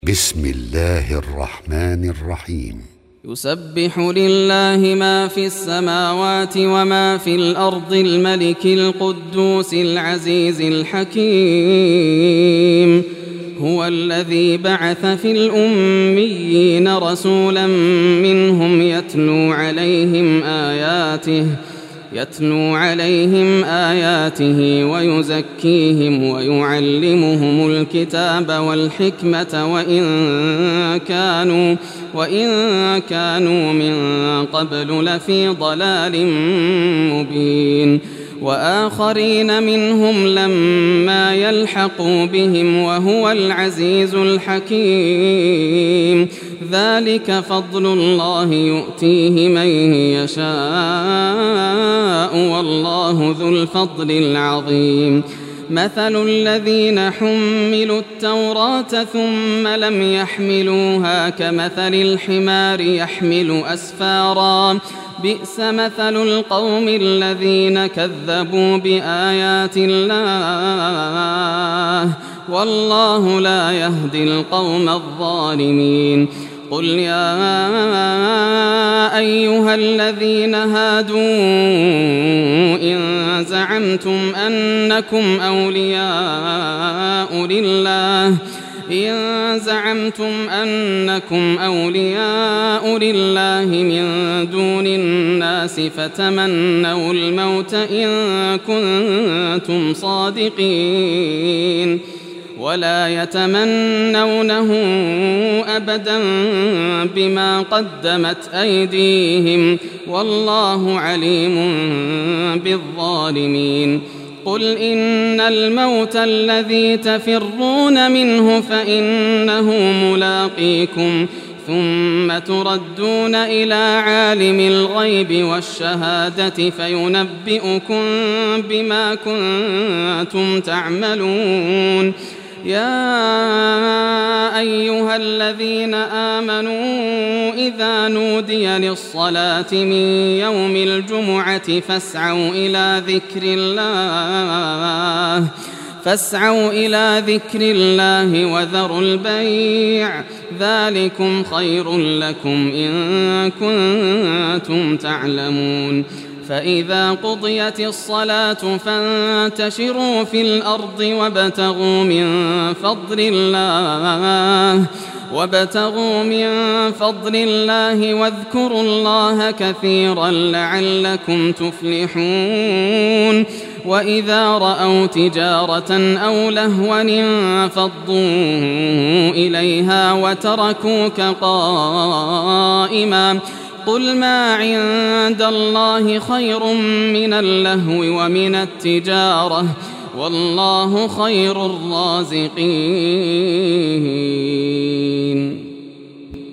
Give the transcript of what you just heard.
بسم الله الرحمن الرحيم. يسبح لله ما في السماوات وما في الأرض الملك القدوس العزيز الحكيم. هو الذي بعث في الأميين رسولا منهم يتلو عليهم آياته ويزكيهم ويعلمهم الكتاب والحكمة وإن كانوا من قبل لفي ضلال مبين. وآخرين منهم لما يلحقوا بهم وهو العزيز الحكيم. ذلك فضل الله يؤتيه من يشاء والله ذو الفضل العظيم. مثل الذين حملوا التوراة ثم لم يحملوها كمثل الحمار يحمل أسفارا بئس مثل القوم الذين كذبوا بآيات الله والله لا يهدي القوم الظالمين. قل يا أيها الذين هادوا إن زعمتم أنكم أولياء لله من دون الناس فتمنوا الموت إن كنتم صادقين ولا يتمنونه أبدا بما قدمت أيديهم والله عليم بالظالمين. قل إن الموت الذي تفرون منه فإنه ملاقيكم ثم تردون إلى عالم الغيب والشهادة فينبئكم بما كنتم تعملون. يا أيها الذين آمنوا إذا نودي للصلاة من يوم الجمعة فاسعوا إلى ذكر الله وذروا البيع ذلكم خير لكم إن كنتم تعلمون. فإذا قضيت الصلاة فانتشروا في الأرض وابتغوا من فضل الله واذكروا الله كثيرا لعلكم تفلحون. وإذا رأوا تجارة أو لهوا انفضوا إليها وتركوك قائما قل ما عند الله خير من اللهو ومن التجارة والله خير الرازقين.